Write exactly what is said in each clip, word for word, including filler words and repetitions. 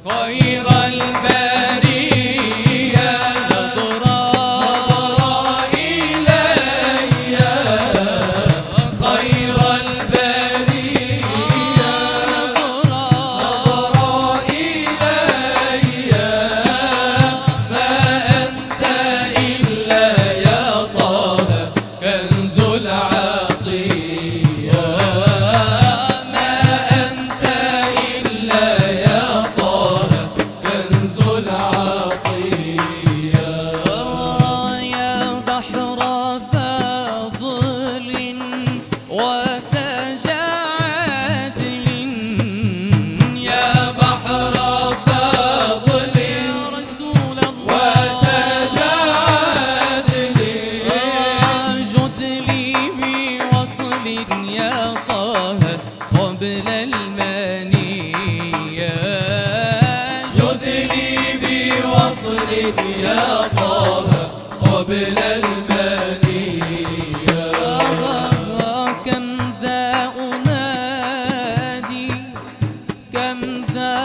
خير البرية نظرة إلي خير البرية نظرة إلي ما أنت إلا يا طه كنز العطية ما أنت إلا يا طه كنز العطية يا بحر فضل وتجعدل يا بحر فضل يا رسول الله وتجعدل جد لي بوصل يا طه قبل المنية جد لي بوصل يا طه قبل المنية كم ذا أنادي كم ذا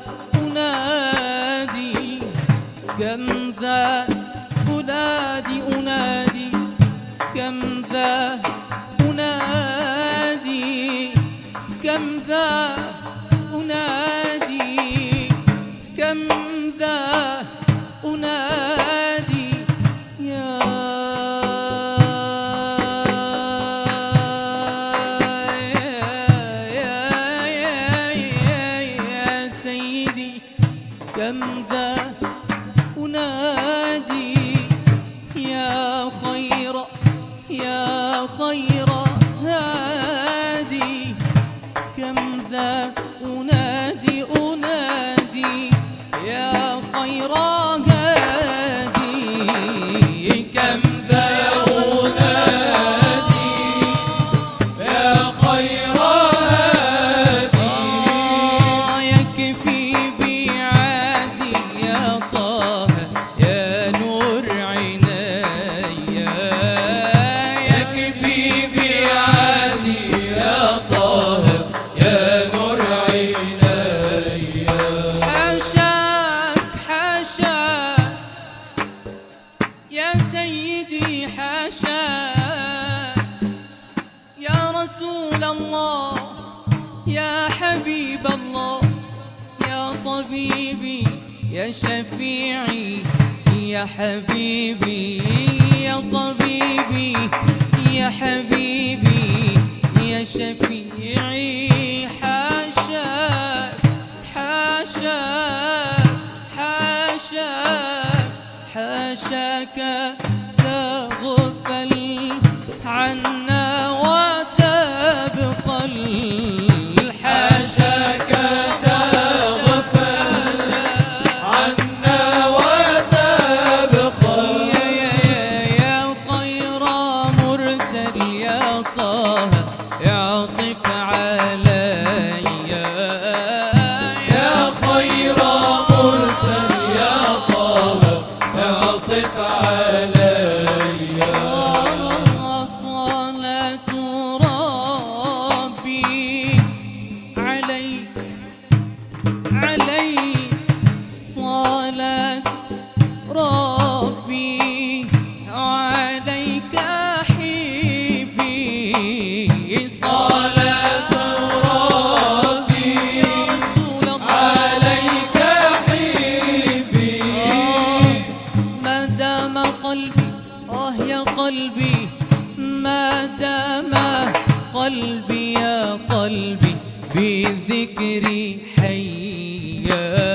أنادي كم ذا أنادي أنادي كم ذا أنادي كم ذا أنادي كم ذا أنادي يا يا يا يا سيدي كم ذا أنادي يا خير يا خير هادي كم ذا أنادي أنادي يا خير هادي كم ذا أنادي يا خير هادي يكفي بعادي يا طه يا نور عيني يكفي بعادي يا طه يا نور عيني حاشاك حاشاك يا سيدي حاشاك يا رسول الله يا حبيب الله يا طبيبي يا شفيعي يا حبيبي يا طبيبي يا حبيبي يا شفيعي حاشاك حاشاك حاشاك حاشاك تغفل عنا وتبخل حاشاك تغفل عنا وتبخل يا يا يا خير مرسل يا طه اعطف علي يا خير مرسل يا طه اعطف علي صلاة ربي عليك عليك صلاة ربي عليك حبي صلاة ربي يا رسول الله عليك حبي ما دام قلبي آه يا قلبي ما دام قلبي يا قلبي بذكري حيا